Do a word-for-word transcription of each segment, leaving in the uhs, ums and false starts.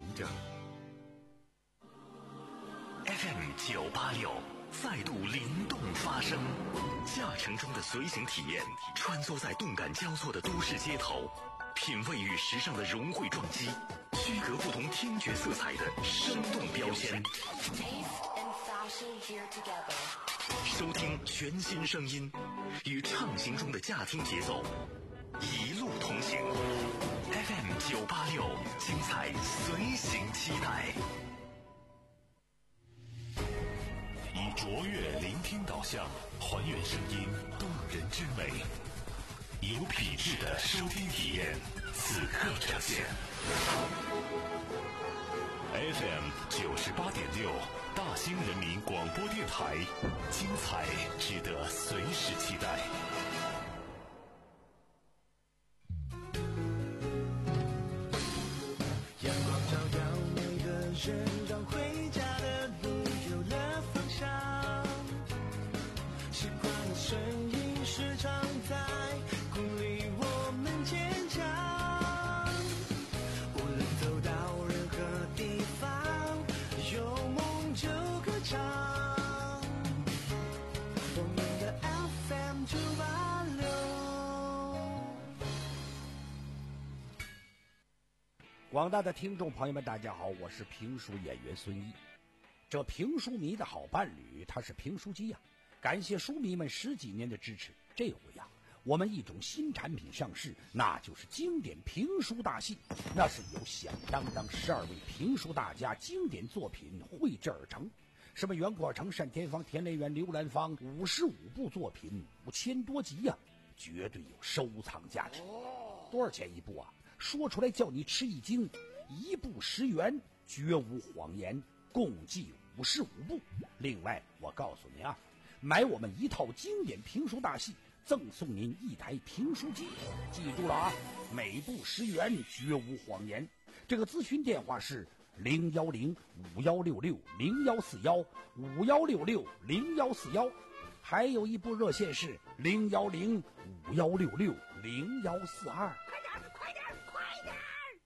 着。F M 九八六再度灵动发声，驾乘中的随行体验，穿梭在动感交错的都市街头，品味与时尚的融汇撞击，区隔不同听觉色彩的生动标签。收听全新声音，与畅行中的驾听节奏，一路同行。F M 九八六，精彩随行期待。以卓越聆听导向，还原声音动人之美，有品质的收听体验，此刻呈现。F M 九十八点六，大兴人民广播电台，精彩值得随时期待。 阳光照耀每个人，让回家的路有了方向。习惯的声音时常在鼓励我们坚强。无论走到任何地方，有梦就歌唱。我们的 F M 九八六。 广大的听众朋友们，大家好，我是评书演员孙一。这评书迷的好伴侣，他是评书机呀、啊。感谢书迷们十几年的支持。这回呀、啊，我们一种新产品上市，那就是经典评书大戏。那是由响当当十二位评书大家经典作品绘制而成。什么袁阔成、单田芳、田连元、刘兰芳，五十五部作品，五千多集呀、啊，绝对有收藏价值。多少钱一部啊？说出来叫你吃一惊，一部十元，绝无谎言，共计五十五部。另外，我告诉你啊，买我们一套经典评书大戏，赠送您一台评书机。记住了啊，每部十元，绝无谎言。这个咨询电话是零幺零五幺六六零幺四幺五幺六六零幺四幺，还有一部热线是零幺零五幺六六零幺四二。快点，快点，快点！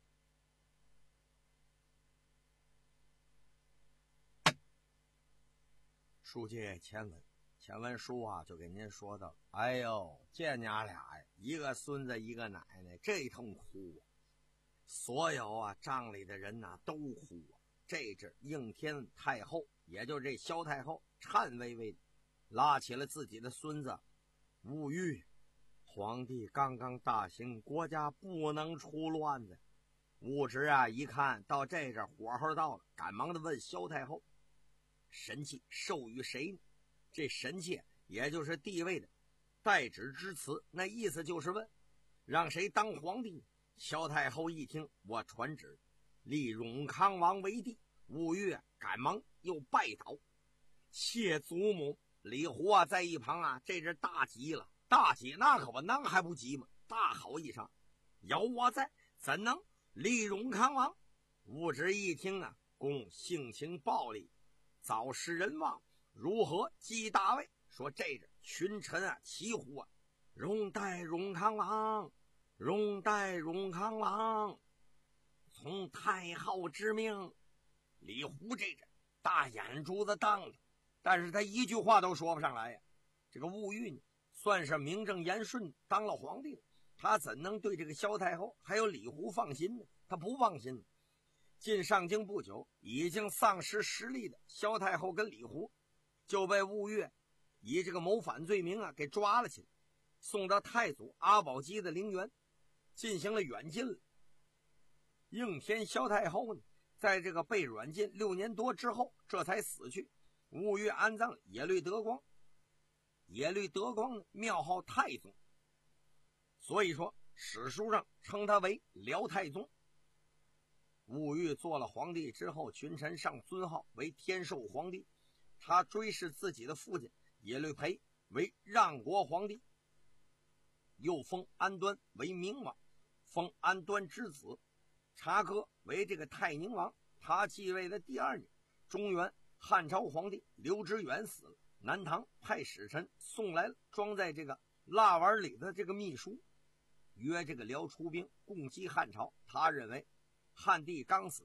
书记前文，前文书啊就给您说到，哎呦，这娘俩呀，一个孙子一个奶奶，这通哭啊！所有啊帐里的人呐、啊、都哭啊。这阵应天太后，也就是这萧太后，颤巍巍拉起了自己的孙子吴玉。皇帝刚刚大行国家不能出乱子，吴直啊一看到这阵火候到了，赶忙的问萧太后，神器授予谁呢？这神器也就是地位的代旨之词，那意思就是问让谁当皇帝。萧太后一听，我传旨立永康王为帝。吴越赶忙又拜倒，谢祖母。李胡啊在一旁啊这是大急了，大急那可不能还不急吗？大吼一声，有我在，怎能立永康王？吴直一听啊，公性情暴戾，早失人望，如何击大位？说这阵群臣啊齐呼啊，荣代永康王，荣代永康王，从太后之命。李胡这阵大眼珠子瞪着，但是他一句话都说不上来呀。这个吴玉呢，算是名正言顺当了皇帝了，他怎能对这个萧太后还有李胡放心呢？他不放心。进上京不久，已经丧失实力的萧太后跟李胡就被吴越以这个谋反罪名啊给抓了起来，送到太祖阿保机的陵园进行了软禁了。应天萧太后呢，在这个被软禁六年多之后，这才死去。吴越安葬了耶律德光，耶律德光呢庙号太宗，所以说史书上称他为辽太宗。吴越做了皇帝之后，群臣上尊号为天寿皇帝，他追谥自己的父亲耶律培为让国皇帝，又封安端为明王，封安端之子察哥为这个泰宁王。他继位的第二年，中原汉朝皇帝刘知远死了，南唐派使臣送来了装在这个蜡碗里的这个秘书，约这个辽出兵攻击汉朝。他认为汉帝刚死，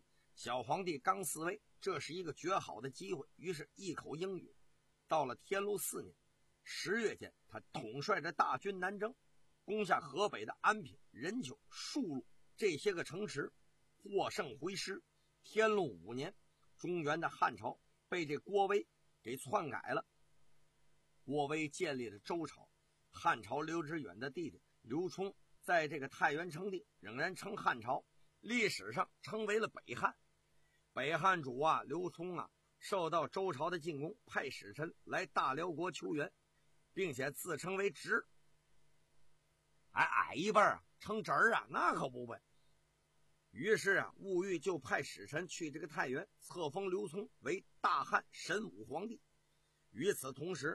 小皇帝刚嗣位，这是一个绝好的机会，于是一口应允。到了天禄四年十月间，他统帅着大军南征，攻下河北的安平、任丘、戍路这些个城池，获胜回师。天禄五年，中原的汉朝被这郭威给篡改了。郭威建立了周朝，汉朝刘知远的弟弟刘聪在这个太原称帝，仍然称汉朝，历史上称为了北汉。北汉主啊刘聪啊受到周朝的进攻，派使臣来大辽国求援，并且自称为侄，还矮一辈啊称侄儿啊，那可不呗。于是啊兀玉就派使臣去这个太原，册封刘聪为大汉神武皇帝。与此同时，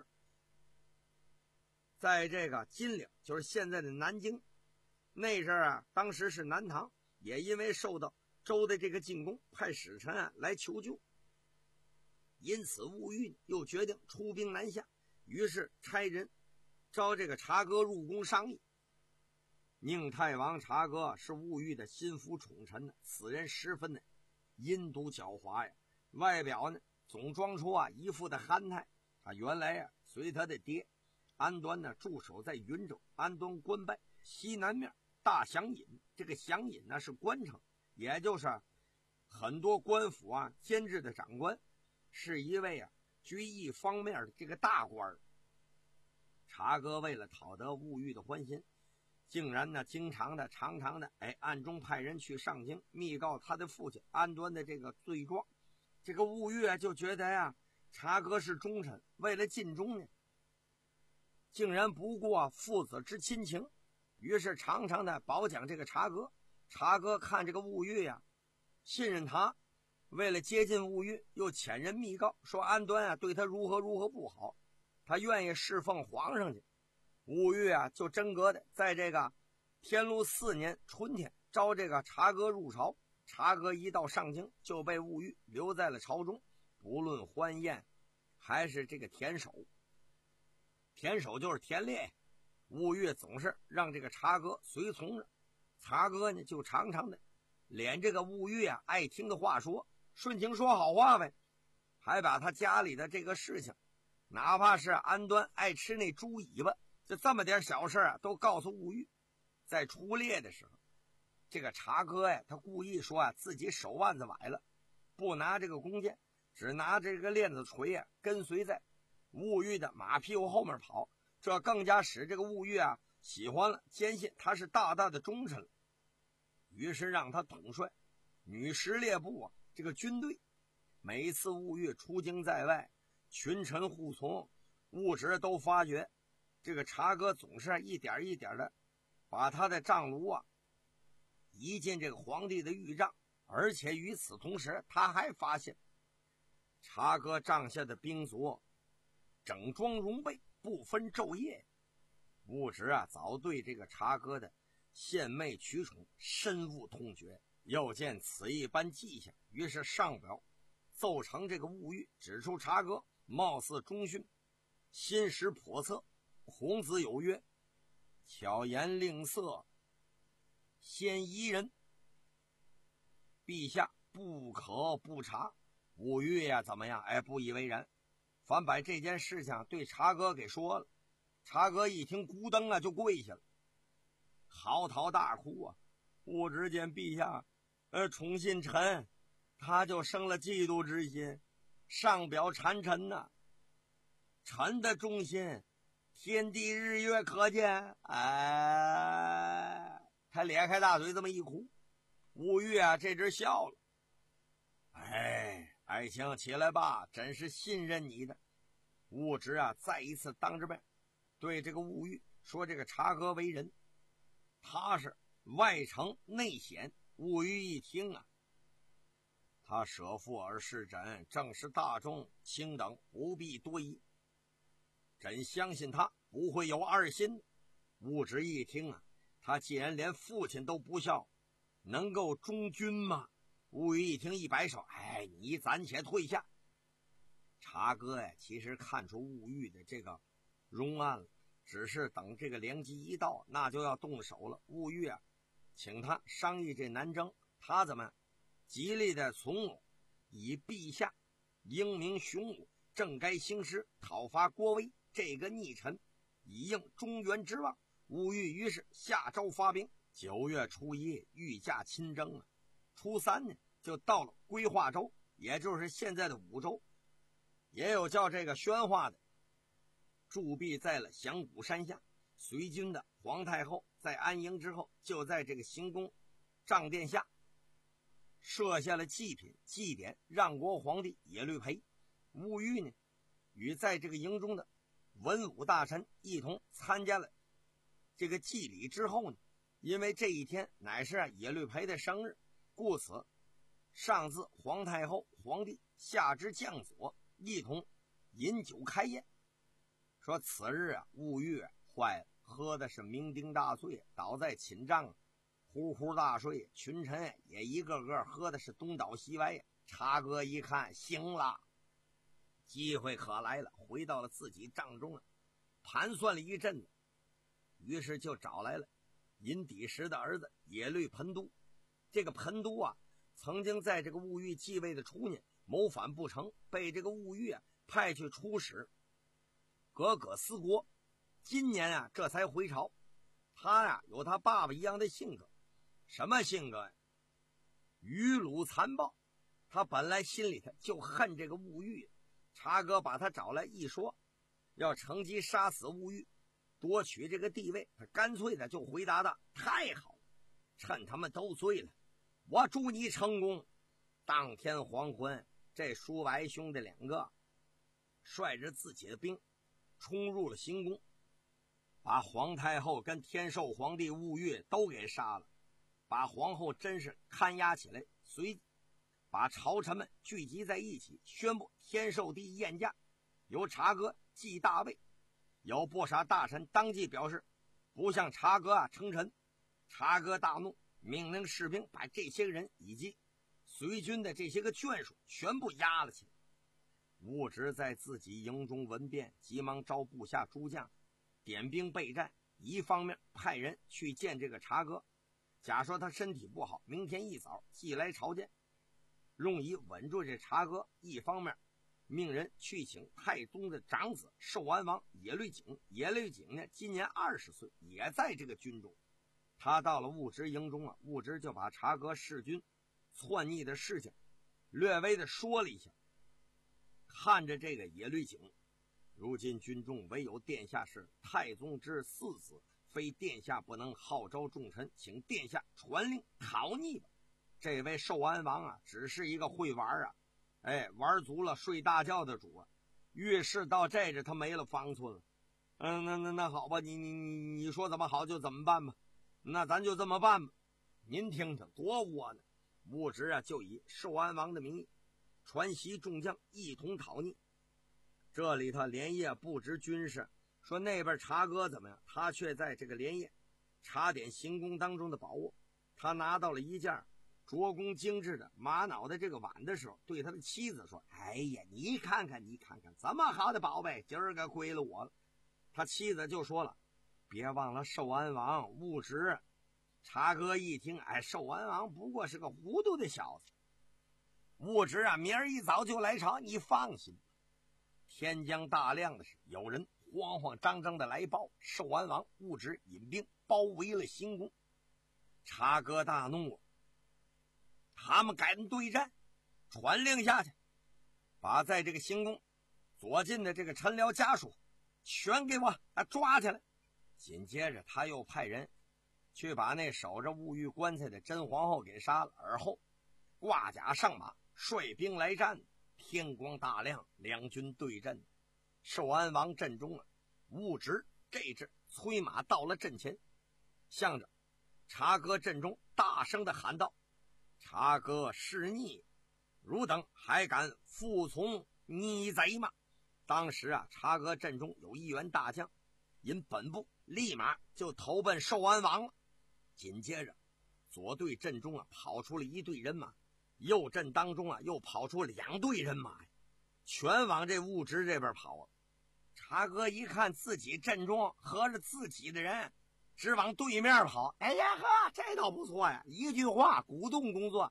在这个金陵，就是现在的南京，那阵儿啊当时是南唐，也因为受到周的这个进攻，派使臣啊来求救。因此兀玉又决定出兵南下，于是差人招这个察哥入宫商议。宁太王察哥是兀玉的心腹宠臣呢，此人十分的阴毒狡猾呀，外表呢总装出啊一副的憨态。他原来啊随他的爹安端呢驻守在云州，安端官拜西南面大祥尹，这个祥尹呢是官城，也就是很多官府啊监制的长官，是一位啊居易方面的这个大官。察哥为了讨得兀玉的欢心，竟然呢经常的常常的哎暗中派人去上京密告他的父亲安端的这个罪状。这个兀玉啊就觉得呀察哥是忠臣，为了尽忠呢竟然不顾父子之亲情，于是常常的褒奖这个察哥。察哥看这个兀玉呀信任他，为了接近兀玉，又遣人密告说安端啊对他如何如何不好，他愿意侍奉皇上去。兀玉啊就真格的在这个天禄四年春天招这个察哥入朝。察哥一到上京就被兀玉留在了朝中，不论欢宴还是这个田守。田守就是田猎，兀玉总是让这个察哥随从着。察哥呢就常常的连这个兀玉啊爱听的话说，顺情说好话呗，还把他家里的这个事情，哪怕是安端爱吃那猪尾巴，就这么点小事啊都告诉兀玉。在出猎的时候，这个察哥呀他故意说啊自己手腕子崴了，不拿这个弓箭，只拿这个链子锤啊跟随在兀玉的马屁股后面跑，这更加使这个兀玉啊喜欢了，坚信他是大大的忠臣了。于是让他统帅女十猎部啊这个军队。每一次兀玉出京在外，群臣护从，兀侄都发觉这个察哥总是一点一点的把他的帐炉啊移进这个皇帝的御帐。而且与此同时，他还发现察哥帐下的兵卒整装容备，不分昼夜。兀侄啊早对这个察哥的献媚取宠深恶痛绝，又见此一般迹象，于是上表奏呈这个兀玉，指出察哥貌似忠训，心识叵测。孔子有曰：巧言令色，先宜人，陛下不可不察。兀玉呀怎么样？哎，不以为然，反把这件事情对察哥给说了。察哥一听，咕噔啊就跪下了，嚎啕大哭啊！兀侄见陛下呃宠信臣，他就生了嫉妒之心，上表谗臣呐、啊，臣的忠心天地日月可见。哎，他咧开大嘴这么一哭，兀玉啊这只笑了。哎，爱卿起来吧，真是信任你的。兀侄啊再一次当着面对这个兀玉说，这个察哥为人，他是外诚内显。兀玉一听啊，他舍父而事朕，正是大忠，卿等不必多疑，朕相信他不会有二心。兀侄一听啊，他既然连父亲都不孝，能够忠君吗？兀玉一听一摆手，哎，你暂且退下。察哥呀其实看出兀玉的这个容暗了，只是等这个良机一到，那就要动手了。兀玉啊请他商议这南征，他怎么极力的从容，以陛下英明雄武，正该兴师讨伐国威这个逆臣，以应中原之望。吴玉于是下诏发兵，九月初一御驾亲征啊。初三呢，就到了归化州，也就是现在的武州，也有叫这个宣化的，驻避在了响谷山下。随军的皇太后在安营之后，就在这个行宫帐殿下设下了祭品，祭奠让国皇帝耶律培。吴玉呢，与在这个营中的文武大臣一同参加了这个祭礼之后呢，因为这一天乃是啊耶律培的生日，故此上至皇太后、皇帝，下至将佐，一同饮酒开宴。说此日啊，吴玉坏了，喝的是酩酊大醉，倒在寝帐呼呼大睡。群臣也一个个喝的是东倒西歪。茶哥一看，行了，机会可来了，回到了自己帐中了，盘算了一阵子，于是就找来了尹底石的儿子耶律盆都。这个盆都啊，曾经在这个兀玉继位的初年谋反不成，被这个兀玉啊派去出使格格斯国。今年啊，这才回朝。他呀、啊，有他爸爸一样的性格。什么性格呀？愚鲁残暴。他本来心里头就恨这个兀玉。茶哥把他找来一说，要乘机杀死兀玉，夺取这个地位，他干脆的就回答的：太好了，趁他们都醉了，我祝你成功。当天黄昏，这叔白兄弟两个率着自己的兵冲入了行宫，把皇太后跟天寿皇帝兀玉都给杀了，把皇后真是看押起来，随把朝臣们聚集在一起，宣布天寿帝宴驾，由茶哥继大位。有不少大臣当即表示不向茶哥啊称臣。茶哥大怒，命令士兵把这些人以及随军的这些个眷属全部押了起来。兀直在自己营中闻变，急忙招部下诸将点兵备战，一方面派人去见这个茶哥，假说他身体不好，明天一早即来朝见，用以稳住这茶哥；一方面命人去请太宗的长子寿安王耶律景。耶律景呢，今年二十岁，也在这个军中。他到了兀直营中啊，兀直就把茶哥弑君篡逆的事情略微的说了一下。看着这个耶律景，如今军中唯有殿下是太宗之四子，非殿下不能号召众臣，请殿下传令讨逆吧。这位寿安王啊，只是一个会玩啊，哎，玩足了睡大觉的主啊。遇事到这着他没了方寸了。嗯，那那那好吧，你你你你说怎么好就怎么办吧，那咱就这么办吧。您听听多窝囊！兀直啊，就以寿安王的名义传檄众将一同讨逆。这里头连夜布置军事，说那边茶哥怎么样？他却在这个连夜查点行宫当中的宝物。他拿到了一件琢工精致的玛瑙的这个碗的时候，对他的妻子说：哎呀，你看看你看看，这么好的宝贝，今儿个归了我了。他妻子就说了：别忘了寿安王兀直。茶哥一听，哎，寿安王不过是个糊涂的小子，兀直啊，明儿一早就来朝，你放心。天将大亮的是，有人慌慌张张的来报，寿安王兀直引兵包围了行宫。茶哥大怒，他们敢对战，传令下去，把在这个行宫左近的这个臣僚家属全给我啊抓起来。紧接着他又派人去把那守着兀玉棺材的真皇后给杀了，而后挂甲上马，率兵来战。天光大亮，两军对阵。寿安王阵中啊，兀直这阵催马到了阵前，向着茶哥阵中大声的喊道：茶哥弑逆，汝等还敢服从逆贼吗？当时啊，茶哥阵中有一员大将因本部立马就投奔寿安王了。紧接着左队阵中啊跑出了一队人马，右阵当中啊又跑出两队人马呀，全往这兀直这边跑啊。茶哥一看自己阵中合着自己的人只往对面跑，哎呀呵，这倒不错呀，一句话鼓动工作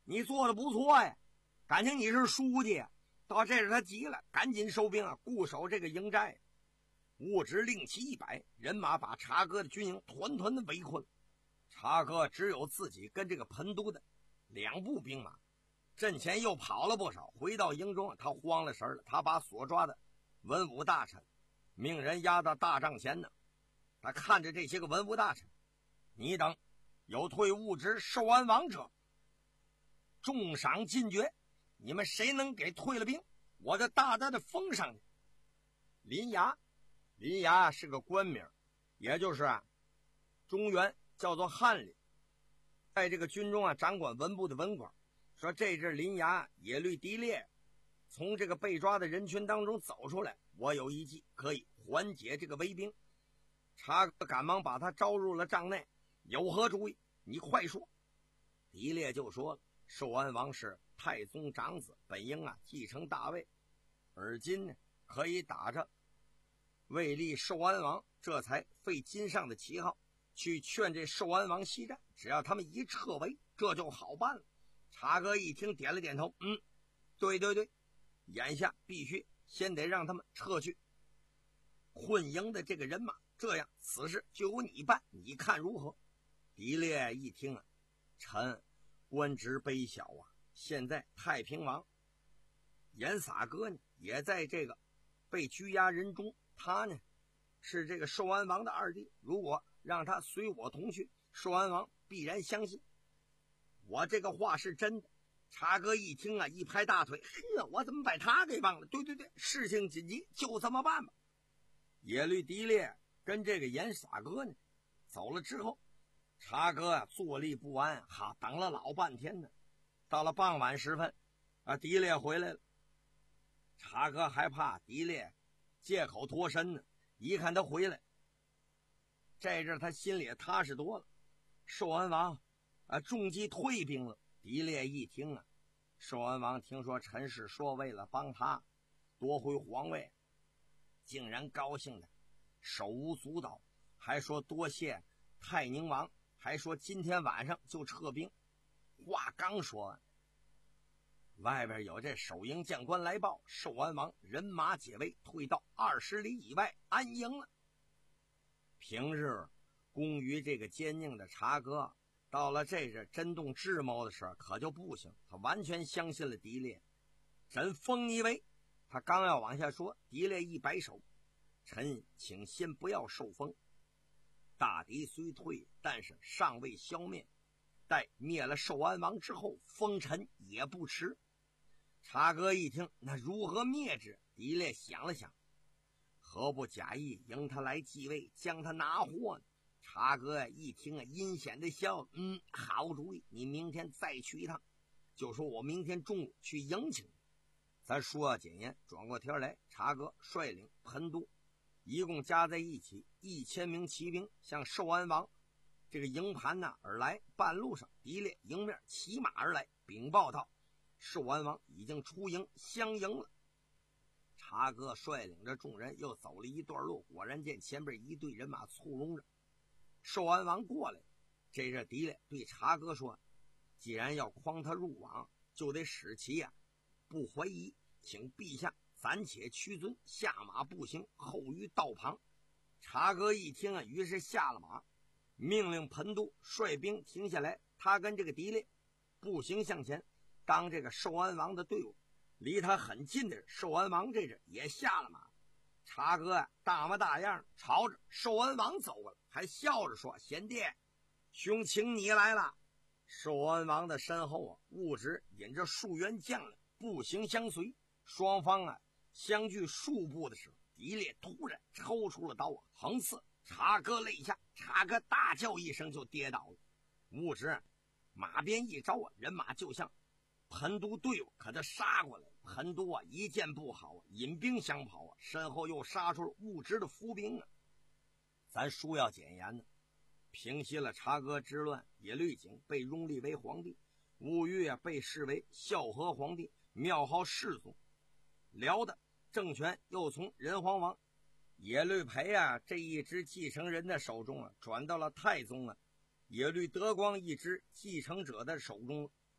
你做的不错呀，感情你是书记啊。到这时他急了，赶紧收兵啊，固守这个营寨。物质令旗一摆，人马把察哥的军营团团的围困。察哥只有自己跟这个彭都的两部兵马，阵前又跑了不少。回到营中，他慌了神了，他把所抓的文武大臣命人押到大帐前呢。他看着这些个文武大臣，你等有退物质寿安王者，重赏进爵，你们谁能给退了兵，我就大大的封上去。林牙，林牙是个官名，也就是啊中原叫做翰林，在这个军中啊掌管文部的文官。说这阵林牙野律狄烈从这个被抓的人群当中走出来，我有一计可以缓解这个威兵。察哥赶忙把他招入了帐内，有何主意？你快说。狄烈就说了，寿安王是太宗长子，本应啊继承大位，而今呢可以打着为立寿安王，这才废金上的旗号，去劝这寿安王西战。只要他们一撤围，这就好办了。察哥一听点了点头，嗯，对对对，眼下必须先得让他们撤去困营的这个人马，这样此事就由你办，你看如何？狄烈一听啊，臣官职卑小啊，现在太平王严洒哥呢也在这个被拘押人中，他呢是这个寿安王的二弟，如果让他随我同去，寿安王必然相信我这个话是真的。察哥一听啊，一拍大腿，呵，我怎么把他给忘了？对对对，事情紧急，就这么办吧。野律狄烈跟这个严洒哥呢走了之后，察哥啊坐立不安，哈，等了老半天呢。到了傍晚时分啊，狄烈回来了。察哥还怕狄烈借口脱身呢，一看他回来，这阵他心里也踏实多了。寿安王啊中计退兵了。狄烈一听啊，寿安王听说陈氏说为了帮他夺回皇位，竟然高兴的手舞足蹈，还说多谢泰宁王，还说今天晚上就撤兵。话刚说完，外边有这守营将官来报，寿安王人马解围，退到二十里以外安营了。平日攻于这个坚硬的察哥，到了这阵震动智谋的时候可就不行，他完全相信了狄烈。朕封你为，他刚要往下说，狄烈一摆手，臣请先不要受封，大敌虽退，但是尚未消灭，待灭了寿安王之后，封臣也不迟。察哥一听，那如何灭之？狄烈想了想，何不假意迎他来继位，将他拿获呢？察哥呀一听啊，阴险的笑，嗯，好主意，你明天再去一趟，就说我明天中午去迎请你。咱说要简言，转过天来，察哥率领彭都一共加在一起一千名骑兵，向寿安王这个营盘呢而来。半路上，狄烈迎面骑马而来，禀报道寿安王已经出营相迎了。察哥率领着众人又走了一段路，果然见前边一队人马簇拥着寿安王过来。这阵狄烈对察哥说，既然要诓他入网，就得使其呀、啊、不怀疑，请陛下暂且屈尊，下马步行，后于道旁。察哥一听啊，于是下了马，命令彭都率兵停下来，他跟这个狄烈步行向前。当这个寿安王的队伍离他很近的寿安王这阵也下了马。察哥啊大模大样朝着寿安王走过来，还笑着说，贤弟，兄请你来了。寿安王的身后啊，物质引着数员将领步行相随，双方啊相距数步的时候，狄烈突然抽出了刀啊，横刺察哥肋下。察哥大叫一声就跌倒了。物质马鞭一招啊，人马就向彭都队伍可他杀过来。彭都啊一见不好啊，引兵相跑啊，身后又杀出物质的伏兵啊。咱书要简言呢，平息了察哥之乱，野律景被拥立为皇帝，吴越啊被视为孝和皇帝，庙号世宗。辽的政权又从仁皇王野律培啊这一支继承人的手中啊，转到了太宗啊野律德光一支继承者的手中。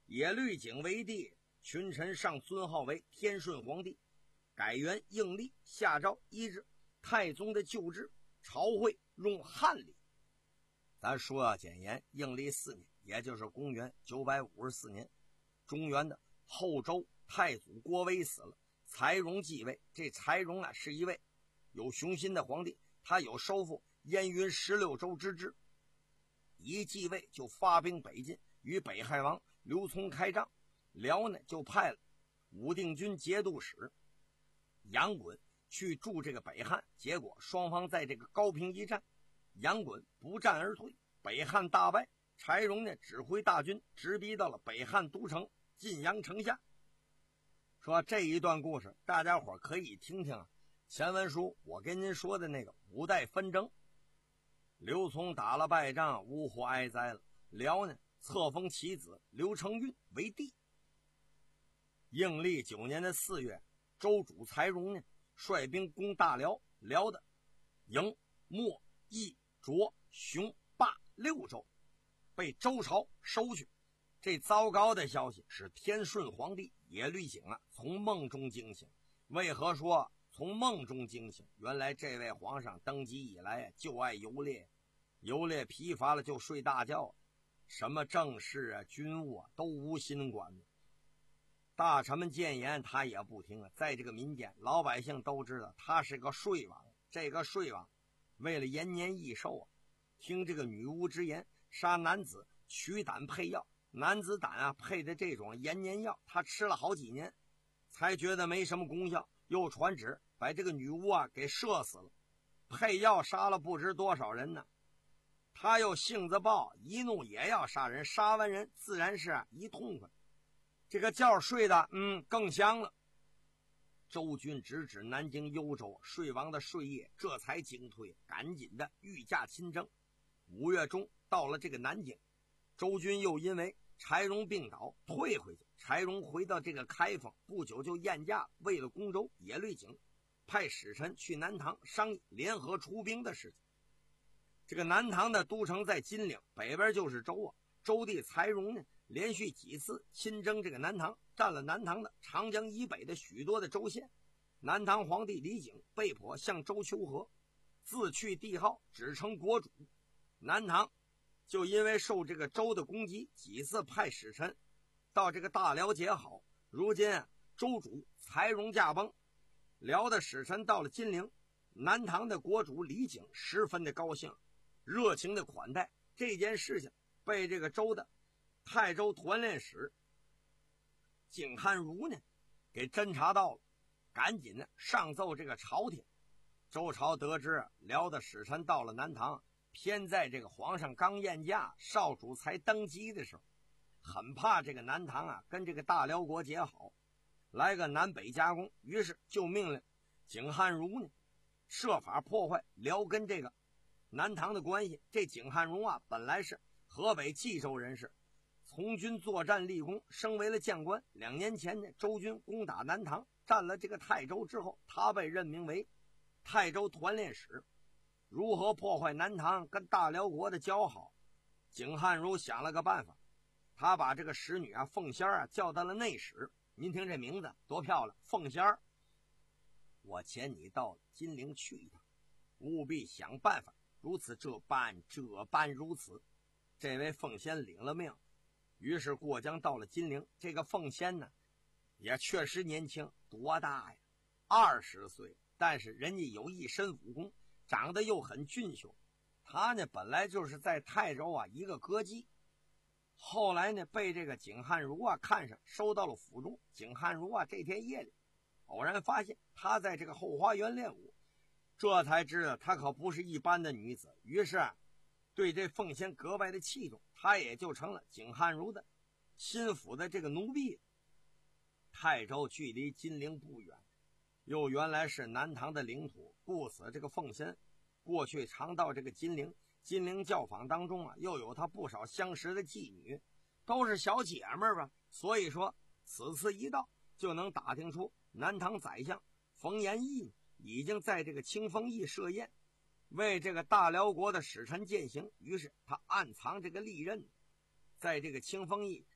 耶律景为帝，群臣上尊号为天顺皇帝，改元应历，下诏医治太宗的旧制，朝会用汉历。咱说要简言，应历四年，也就是公元九百五十四年，中原的后周太祖郭威死了，柴荣继位。这柴荣啊，是一位有雄心的皇帝，他有收复燕云十六州之志。一继位就发兵北进，与北汉王刘琮开仗。辽呢就派了武定军节度使杨衮去助这个北汉，结果双方在这个高平一战，杨衮不战而退，北汉大败。柴荣呢指挥大军直逼到了北汉都城晋阳城下。说这一段故事大家伙可以听听啊，前文书我跟您说的那个五代纷争，刘琮打了败仗，呜呼哀哉了。辽呢册封其子刘承运为帝。应历九年的四月，周主柴荣呢率兵攻大辽，辽的营、莫、益、卓、雄、霸六州被周朝收去。这糟糕的消息使天顺皇帝耶律景啊从梦中惊醒。为何说从梦中惊醒？原来这位皇上登基以来就爱游猎，游猎疲乏了就睡大觉，什么政事啊军务啊都无心管。大臣们谏言他也不听啊。在这个民间老百姓都知道他是个睡王，这个睡王为了延年益寿啊，听这个女巫之言，杀男子取胆配药，男子胆啊配的这种延年药，他吃了好几年才觉得没什么功效，又传旨把这个女巫啊给射死了。配药杀了不知多少人呢，他又性子暴，一怒也要杀人，杀完人自然是一痛快，这个觉睡的嗯更香了。周军直指南京幽州，睡王的睡夜这才惊退，赶紧的御驾亲征。五月中到了这个南京，周军又因为柴荣病倒退回去。柴荣回到这个开封不久就宴驾，为了攻州，耶律景派使臣去南唐商议联合出兵的事情。这个南唐的都城在金陵，北边就是州啊。周帝柴荣呢连续几次亲征这个南唐，占了南唐的长江以北的许多的州县。南唐皇帝李景被迫向周求和，自去帝号，只称国主。南唐就因为受这个周的攻击，几次派使臣到这个大辽结好。如今啊，周主柴荣驾崩，辽的使臣到了金陵，南唐的国主李景十分的高兴，热情的款待。这件事情被这个周的泰州团练使景汉儒呢给侦查到了，赶紧呢上奏这个朝廷。周朝得知辽的使臣到了南唐，偏在这个皇上刚宴驾，少主才登基的时候，很怕这个南唐啊跟这个大辽国结好，来个南北夹攻，于是就命令景汉儒呢设法破坏辽跟这个南唐的关系。这景汉儒啊本来是河北冀州人士，从军作战立功，升为了将官。两年前呢，周军攻打南唐，占了这个泰州之后，他被任命为泰州团练使。如何破坏南唐跟大辽国的交好？景汉儒想了个办法，他把这个使女啊凤仙啊叫到了内史。您听这名字多漂亮，凤仙儿，我遣你到金陵去一趟，务必想办法如此这般这般如此。这位凤仙领了命，于是过江到了金陵。这个凤仙呢也确实年轻，多大呀？二十岁，但是人家有一身武功，长得又很俊秀。他呢本来就是在泰州啊一个歌妓，后来呢被这个景汉儒啊看上，收到了府中。景汉儒啊这天夜里偶然发现他在这个后花园练武，这才知道她可不是一般的女子，于是啊对这凤仙格外的器重，他也就成了景汉儒的心腹的这个奴婢。泰州距离金陵不远，又原来是南唐的领土，故此这个凤仙过去常到这个金陵。金陵教坊当中啊，又有他不少相识的妓女，都是小姐们儿吧。所以说此次一到，就能打听出南唐宰相冯延义已经在这个清风驿设宴，为这个大辽国的使臣饯行。于是他暗藏这个利刃，在这个清风驿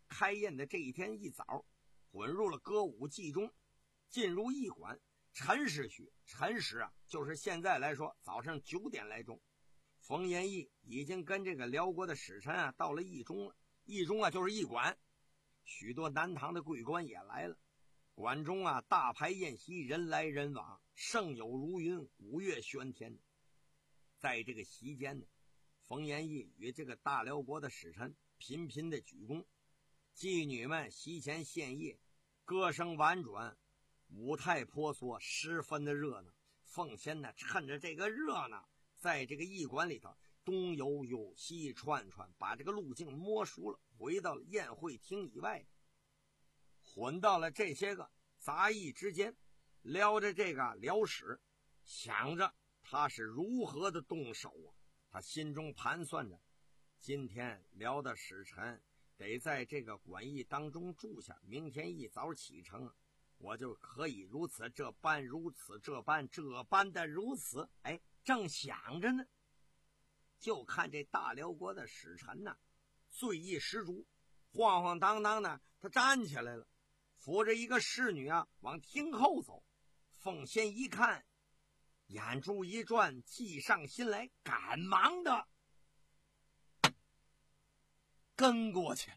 开宴的这一天一早，混入了歌舞伎中，进入驿馆。辰时许，辰时啊，就是现在来说早上九点来钟。冯延义已经跟这个辽国的使臣啊到了驿中了。驿中啊就是驿馆，许多南唐的贵官也来了。馆中啊大排宴席，人来人往，盛友如云，鼓乐喧天。在这个席间呢，冯延义与这个大辽国的使臣频频的鞠躬，妓女们席前献艺，歌声婉转，舞台婆娑，十分的热闹。凤仙呢趁着这个热闹，在这个驿馆里头东游游西串串，把这个路径摸熟了，回到了宴会厅以外，混到了这些个杂役之间，撩着这个辽史，想着他是如何的动手啊。他心中盘算着，今天辽的使臣得在这个馆驿当中住下，明天一早启程，我就可以如此这般如此这般这般的如此。哎，正想着呢，就看这大辽国的使臣呢，醉意十足，晃晃荡荡的，他站起来了，扶着一个侍女啊往厅后走。凤仙一看，眼珠一转，计上心来，赶忙的跟过去。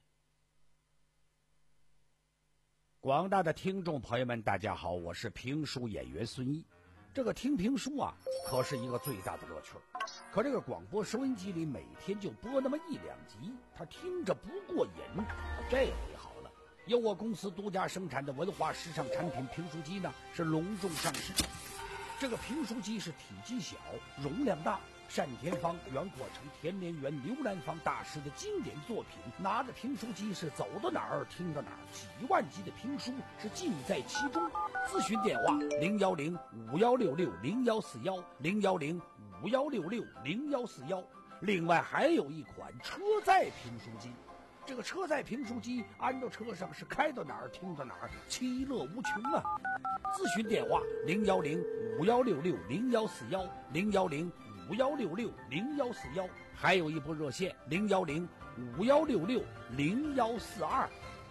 广大的听众朋友们大家好，我是评书演员孙一。这个听评书啊可是一个最大的乐趣，可这个广播收音机里每天就播那么一两集，他听着不过瘾。这回好了，由我公司独家生产的文化时尚产品评书机呢是隆重上市。这个评书机是体积小，容量大，单田芳、袁阔成、田连元、刘兰芳大师的经典作品。拿着评书机是走到哪儿听到哪儿，几万集的评书是尽在其中。咨询电话零幺零五幺六六零幺四幺零幺零五幺六六零幺四幺。另外还有一款车载评书机，这个车载评书机安到车上是开到哪儿听到哪儿，其乐无穷啊！咨询电话零幺零五幺六六零幺四幺零幺零五幺六六零幺四幺，还有一部热线零幺零五幺六六零幺四二。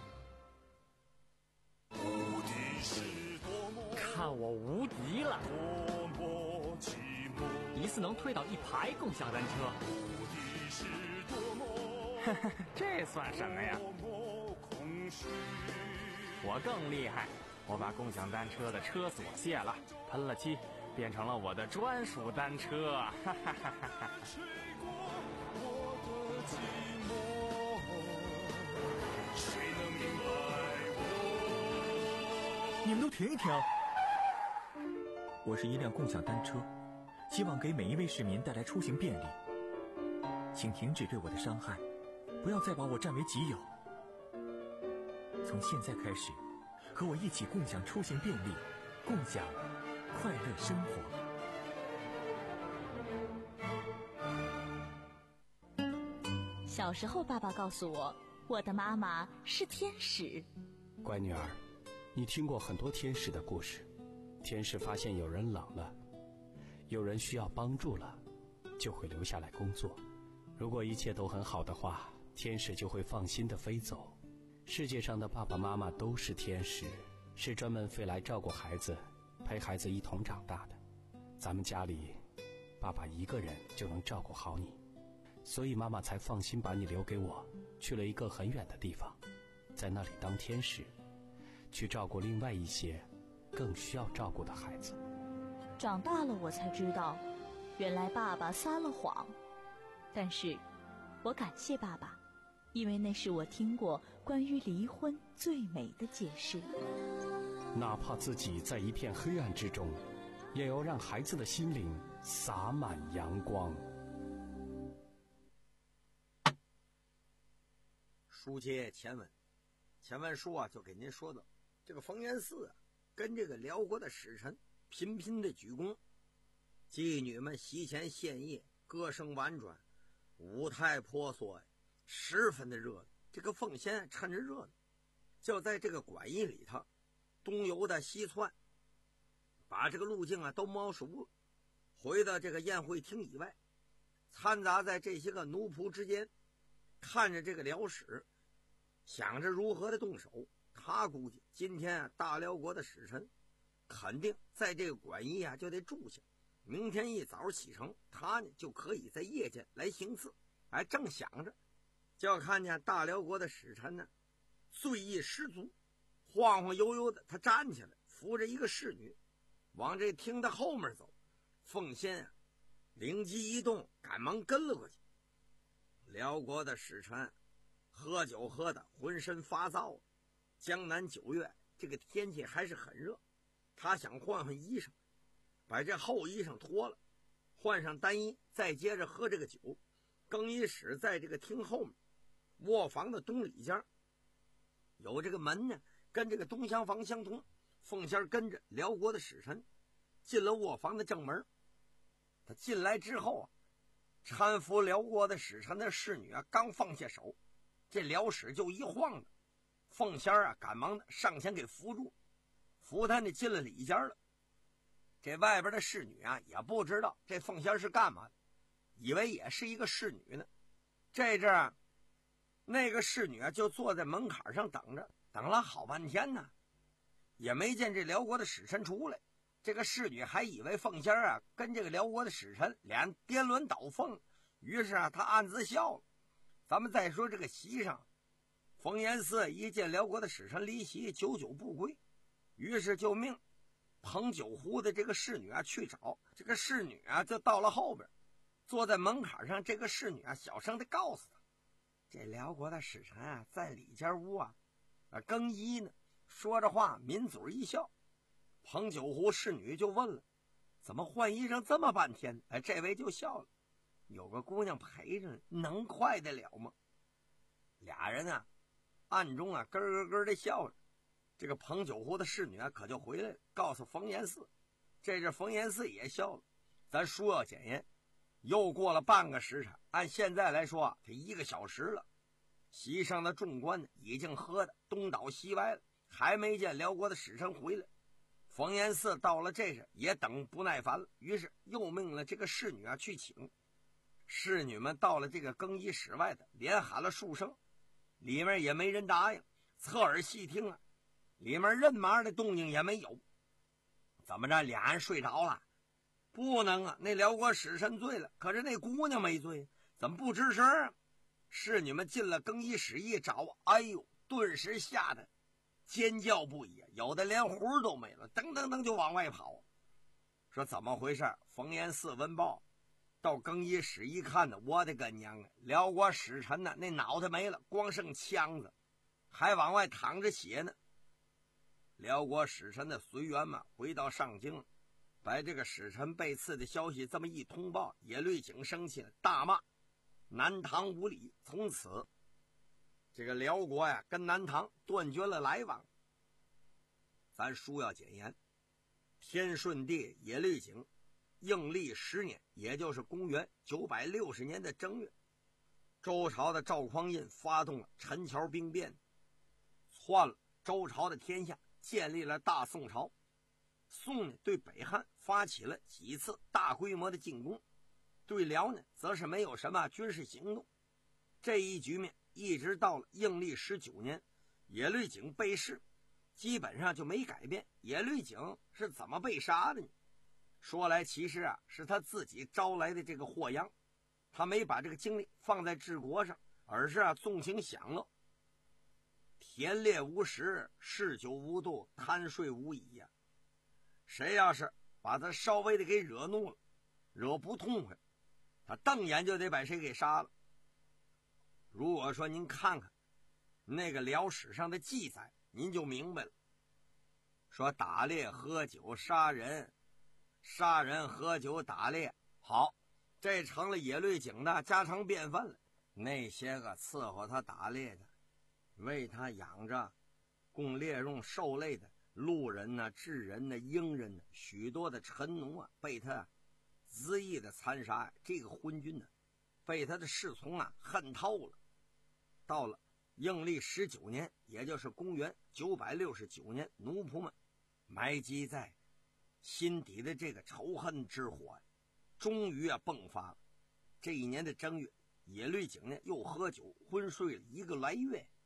看我无敌了！一次能推倒一排共享单车。这算什么呀？我更厉害，我把共享单车的车锁卸了，喷了漆，变成了我的专属单车。哈哈哈哈！ 你们都停一停！我是一辆共享单车，希望给每一位市民带来出行便利。请停止对我的伤害，不要再把我占为己有。从现在开始，和我一起共享出行便利，共享快乐生活。小时候，爸爸告诉我，我的妈妈是天使。 乖女儿，你听过很多天使的故事。天使发现有人冷了，有人需要帮助了，就会留下来工作。如果一切都很好的话，天使就会放心地飞走。世界上的爸爸妈妈都是天使，是专门飞来照顾孩子，陪孩子一同长大的。咱们家里，爸爸一个人就能照顾好你，所以妈妈才放心把你留给我，去了一个很远的地方，在那里当天使，去照顾另外一些更需要照顾的孩子。 长大了我才知道，原来爸爸撒了谎。但是我感谢爸爸，因为那是我听过关于离婚最美的解释。 哪怕自己在一片黑暗之中，也要让孩子的心灵洒满阳光。 书接前文，前文书啊就给您说到，这个冯延巳啊跟这个辽国的使臣频频的鞠躬，妓女们席前献艺，歌声婉转，舞台婆娑，十分的热闹。这个凤仙趁着热闹，就在这个馆驿里头东游的西窜，把这个路径啊都摸熟了，回到这个宴会厅以外，掺杂在这些个奴仆之间，看着这个辽史想着如何的动手。他估计今天啊，大辽国的使臣肯定在这个馆驿啊就得住下，明天一早启程，他呢就可以在夜间来行刺。哎，正想着，就要看见大辽国的使臣呢，醉意十足，晃晃悠悠的，他站起来，扶着一个侍女，往这厅的后面走。凤仙啊，灵机一动，赶忙跟了过去。辽国的使臣喝酒喝的浑身发燥，江南九月，这个天气还是很热，他想换换衣裳，把这厚衣裳脱了，换上单衣，再接着喝这个酒。更衣室在这个厅后面，卧房的东里间有这个门呢，跟这个东厢房相通。凤仙跟着辽国的使臣进了卧房的正门。他进来之后啊，搀扶辽国的使臣的侍女啊，刚放下手，这辽使就一晃的，凤仙啊赶忙的上前给扶住，扶他呢进了里间了。这外边的侍女啊也不知道这凤仙是干嘛的，以为也是一个侍女呢。这阵啊，那个侍女啊就坐在门槛上等着，等了好半天呢，也没见这辽国的使臣出来。这个侍女还以为凤仙啊跟这个辽国的使臣俩颠鸾倒凤，于是啊她暗自笑了。咱们再说这个席上，冯延巳一见辽国的使臣离席，久久不归，于是就命捧酒壶的这个侍女啊去找。这个侍女啊就到了后边，坐在门槛上。这个侍女啊小声的告诉他，这辽国的使臣啊在里间屋啊啊更衣呢。说着话抿嘴一笑。捧酒壶侍女就问了，怎么换衣裳这么半天？哎，这位就笑了，有个姑娘陪着，能快得了吗？俩人啊暗中啊咯咯咯的笑着。这个捧酒壶的侍女啊可就回来了，告诉冯延巳。这阵冯延巳也笑了，咱书要检验，又过了半个时辰，按现在来说啊，这一个小时了。席上的众官呢已经喝得东倒西歪了，还没见辽国的使臣回来。冯延巳到了这时也等不耐烦了，于是又命了这个侍女啊去请。侍女们到了这个更衣室外的，连喊了数声，里面也没人答应。侧耳细听啊，里面任麻的动静也没有。怎么着，俩人睡着了？不能啊，那辽国使臣醉了，可是那姑娘没醉，怎么不吱声啊？侍女们进了更衣室一找，哎呦，顿时吓得尖叫不已，有的连魂都没了，噔噔噔就往外跑。说怎么回事？冯延巳闻报到更衣室一看呢，我的个娘啊！辽国使臣呢，那脑袋没了，光剩枪子，还往外淌着血呢。辽国使臣的随员嘛，回到上京，把这个使臣被刺的消息这么一通报，野律景生气了，大骂南唐无礼。从此这个辽国呀跟南唐断绝了来往。咱书要简言，天顺帝野律景应历十年，也就是公元九百六十年的正月，周朝的赵匡胤发动了陈桥兵变，篡了周朝的天下，建立了大宋朝。宋呢对北汉发起了几次大规模的进攻，对辽呢则是没有什么军事行动。这一局面一直到了应历十九年，野律景被弑，基本上就没改变。野律景是怎么被杀的呢？说来其实啊，是他自己招来的这个祸殃。他没把这个精力放在治国上，而是啊纵情享乐。田猎无食，嗜酒无度，贪睡无已呀、啊。谁要是把他稍微的给惹怒了，惹不痛快，他瞪眼就得把谁给杀了。如果说您看看那个辽史上的记载，您就明白了。说打猎喝酒杀人，杀人喝酒打猎，好，这成了野律景的家常便饭了。那些个伺候他打猎的，为他养着供猎用兽类的路人呢、智人呢、鹰人呢，许多的臣奴啊，被他恣意的残杀。这个昏君呢，被他的侍从啊恨透了。到了应历十九年，也就是公元九百六十九年，奴仆们埋积在心底的这个仇恨之火，终于啊迸发了。这一年的正月，野律景呢又喝酒昏睡了一个来月，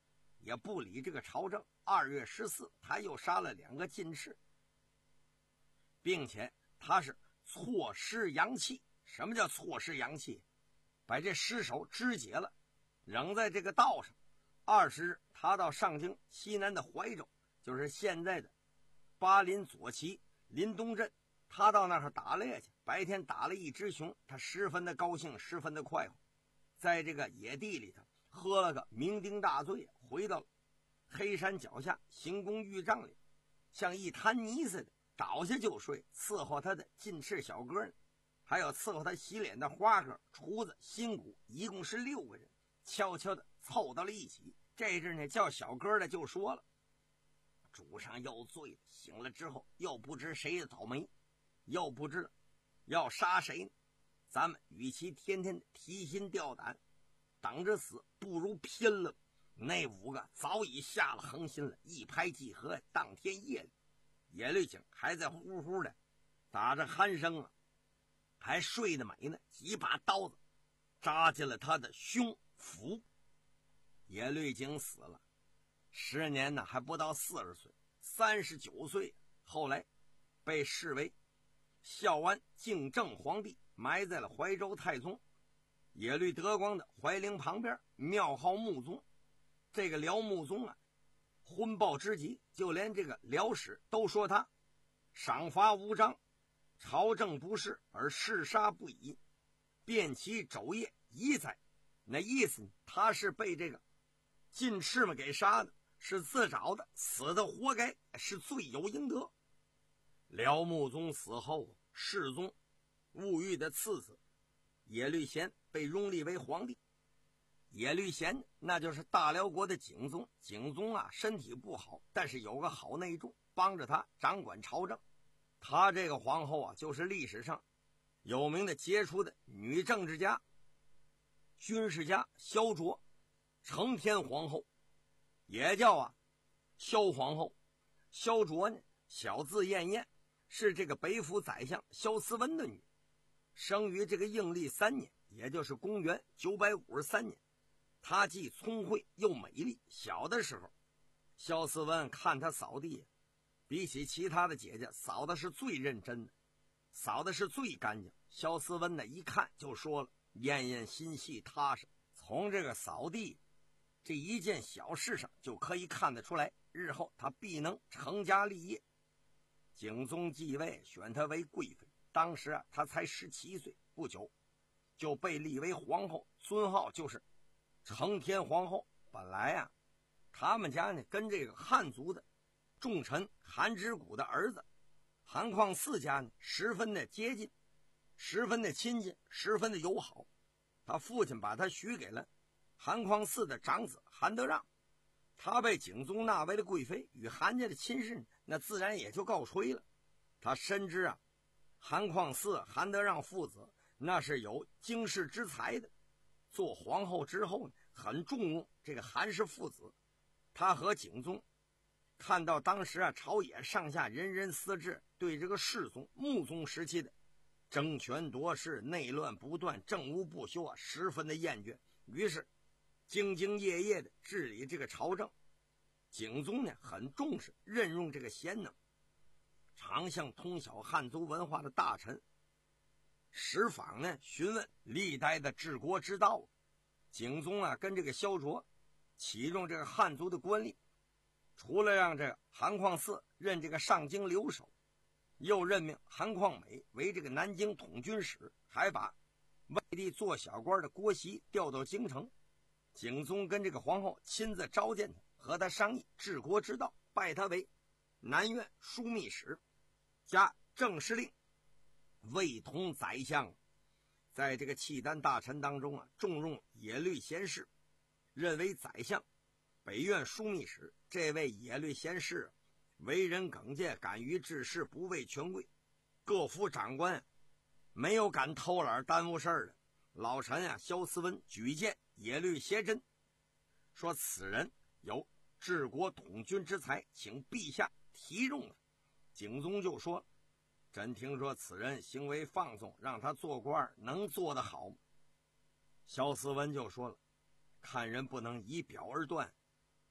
也不理这个朝政。二月十四，他又杀了两个进士，并且他是错失阳气。什么叫错失阳气？把这尸首肢解了，扔在这个道上。二十日，他到上京西南的怀州，就是现在的巴林左旗临东镇，他到那儿打猎去。白天打了一只熊，他十分的高兴，十分的快活，在这个野地里头喝了个酩酊大醉，回到黑山脚下行宫御帐里，像一滩泥似的倒下就睡。伺候他的进士小哥呢，还有伺候他洗脸的花哥、厨子、新谷，一共是六个人，悄悄的凑到了一起。这阵呢，叫小哥的就说了：“主上又醉了，醒了之后又不知谁的倒霉，又不知要杀谁呢。咱们与其天天提心吊胆等着死，不如拼了。”那五个早已下了横心了，一拍即合。当天夜里，野律景还在呼呼的打着鼾声啊，还睡得美呢。几把刀子扎进了他的胸腹。野律景死了，时年呢还不到四十岁，三十九岁，后来被视为孝安敬正皇帝，埋在了怀州太宗野律德光的怀陵旁边，庙号穆宗。这个辽穆宗啊，昏暴之极，就连这个辽史都说他赏罚无章，朝政不事，而弑杀不已，遍其昼夜一哉。那意思呢，他是被这个进士们给杀的，是自找的，死的活该，是罪有应得。辽穆宗死后，世宗兀玉的次子野律贤被拥立为皇帝。野律贤那就是大辽国的景宗。景宗啊身体不好，但是有个好内助帮着他掌管朝政。他这个皇后啊，就是历史上有名的杰出的女政治家、军事家萧卓，承天皇后，也叫啊萧皇后。萧卓呢，小字燕燕，是这个北府宰相萧思温的女，生于这个应历三年，也就是公元九百五十三年。她既聪慧又美丽。小的时候，萧思温看她扫地，比起其他的姐姐，扫的是最认真的，扫的是最干净。萧思温呢一看就说了，燕燕心细踏实。从这个扫地这一件小事上就可以看得出来，日后她必能成家立业。景宗继位，选她为贵妃。当时啊，她才十七岁，不久就被立为皇后，尊号就是承天皇后。本来啊，他们家呢跟这个汉族的重臣韩之谷的儿子韩况四家呢十分的接近，十分的亲近，十分的友好。他父亲把他许给了韩况四的长子韩德让，他被景宗纳为了贵妃，与韩家的亲事那自然也就告吹了。他深知啊，韩况四、韩德让父子那是有经世之才的，做皇后之后呢，很重用这个韩氏父子。他和景宗看到当时啊，朝野上下人人思治，对这个世宗、穆宗时期的争权夺势、内乱不断、政务不休啊，十分的厌倦，于是兢兢业业的治理这个朝政。景宗呢，很重视任用这个贤能、常向通晓汉族文化的大臣石舫呢询问历代的治国之道。景宗啊，跟这个萧卓启用这个汉族的官吏，除了让这个韩况四任这个上京留守，又任命韩况美为这个南京统军使，还把外地做小官的郭熙调到京城。景宗跟这个皇后亲自召见他，和他商议治国之道，拜他为南院枢密使加正司令，卫同宰相。在这个契丹大臣当中啊，重用野律贤士，任为宰相、北院枢密使。这位野律贤士为人耿介，敢于治事，不畏权贵。各府长官没有敢偷懒耽误事儿的。老臣啊，萧思温举荐野律协真，说此人有治国统军之才，请陛下提用他。景宗就说，朕听说此人行为放纵，让他做官能做得好吗？萧思温就说了，看人不能以表而断，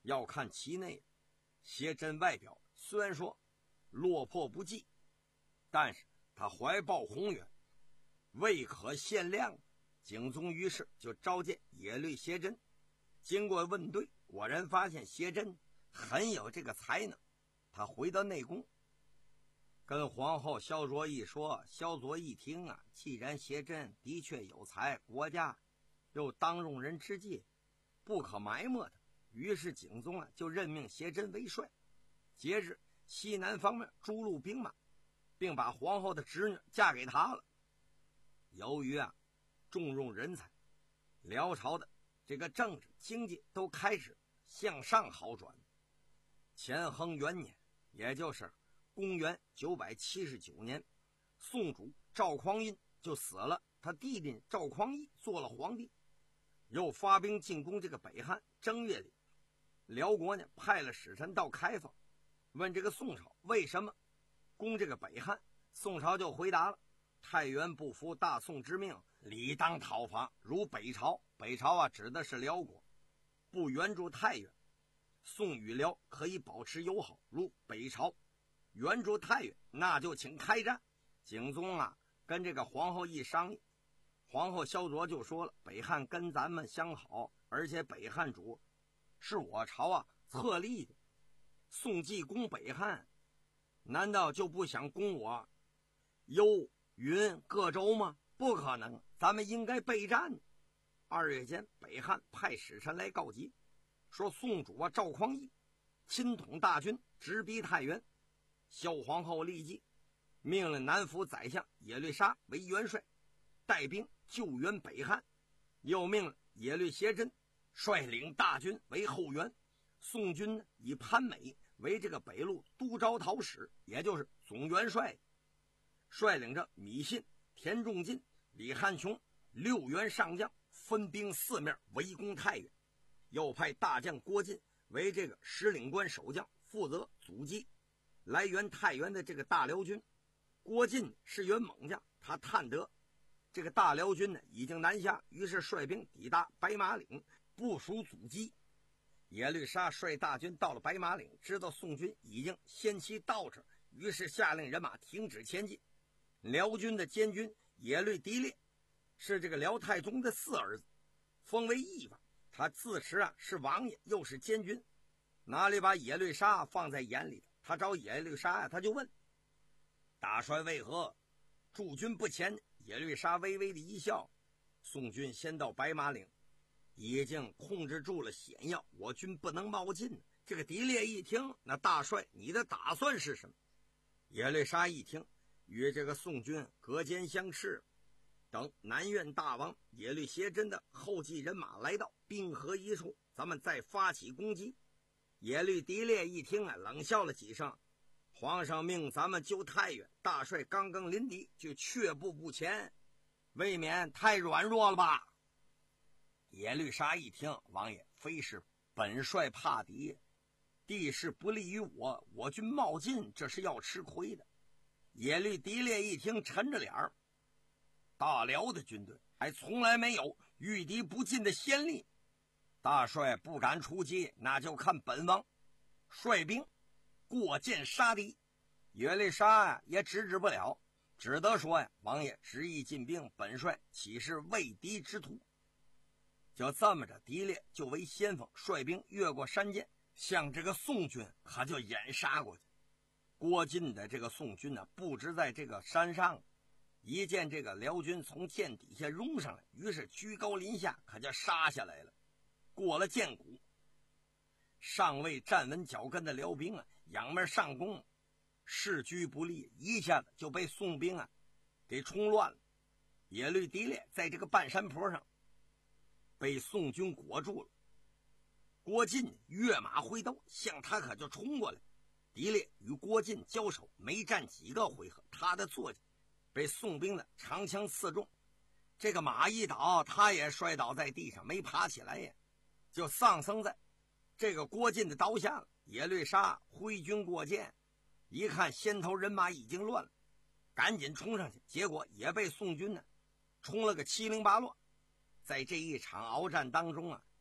要看其内，谢真外表虽然说落魄不济，但是他怀抱宏远，未可限量。景宗于是就召见耶律谢真，经过问对，果然发现谢真很有这个才能。他回到内宫，跟皇后萧卓一说，萧卓一听啊，既然谢真的确有才，国家又当用人之际，不可埋没他。于是景宗啊就任命谢真为帅，节日西南方面诸路兵马，并把皇后的侄女嫁给他了。由于啊重用人才，辽朝的这个政治经济都开始向上好转。乾亨元年，也就是公元九百七十九年，宋主赵匡胤就死了，他弟弟赵匡义做了皇帝，又发兵进攻这个北汉。正月里，辽国呢派了使臣到开封，问这个宋朝为什么攻这个北汉。宋朝就回答了：太原不服大宋之命，理当讨伐。如北朝，北朝啊指的是辽国，不援助太原，宋与辽可以保持友好；如北朝援助太原，那就请开战。景宗啊跟这个皇后一商议，皇后萧卓就说了：北汉跟咱们相好，而且北汉主是我朝啊册立的，宋既攻北汉，难道就不想攻我幽云各州吗？不可能，咱们应该备战。二月间，北汉派使臣来告急，说宋主啊赵匡胤亲统大军直逼太原。萧皇后立即命令南府宰相耶律沙为元帅，带兵救援北汉，又命令耶律谢真率领大军为后援。宋军呢以潘美为这个北路都招讨使，也就是总元帅，率领着米信、田仲进、李汉琼六员上将，分兵四面围攻太原。又派大将郭进为这个石岭关守将，负责阻击来援太原的这个大辽军。郭进是员猛将，他探得这个大辽军呢已经南下，于是率兵抵达白马岭，部署阻击。耶律沙率大军到了白马岭，知道宋军已经先期到这，于是下令人马停止前进。辽军的监军耶律狄烈是这个辽太宗的四儿子，封为义王，他自持啊是王爷又是监军，哪里把耶律沙放在眼里？他找耶律沙呀，他就问大帅为何驻军不前？耶律沙微微的一笑，宋军先到白马岭，已经控制住了险要，我军不能冒进。这个狄烈一听，那大帅你的打算是什么？耶律沙一听，与这个宋军隔肩相持，等南院大王耶律谢真的后继人马来到，兵合一处，咱们再发起攻击。耶律狄烈一听啊，冷笑了几声，皇上命咱们救太原，大帅刚刚临敌就却步不前，未免太软弱了吧？耶律沙一听，王爷非是本帅怕敌，地势不利于我，我军冒进这是要吃亏的。耶律狄烈一听，沉着脸儿，大辽的军队还从来没有御敌不进的先例，大帅不敢出击，那就看本王率兵过涧杀敌。耶律沙呀也制止不了，只得说呀，王爷执意进兵，本帅岂是畏敌之徒？就这么着，狄烈就为先锋，率兵越过山涧，向这个宋军可就掩杀过去。郭进的这个宋军呢，布置在这个山上，一见这个辽军从涧底下拥上来，于是居高临下，可就杀下来了。过了涧谷，尚未站稳脚跟的辽兵啊，仰面上攻，势居不利，一下子就被宋兵啊给冲乱了。耶律狄烈在这个半山坡上被宋军裹住了，郭进跃马挥刀向他可就冲过来。狄烈与郭进交手，没战几个回合，他的坐骑被宋兵的长枪刺中，这个马一倒，他也摔倒在地上，没爬起来呀，就丧生在这个郭进的刀下了。耶律沙挥军过涧，一看先头人马已经乱了，赶紧冲上去，结果也被宋军呢冲了个七零八落。在这一场鏖战当中啊，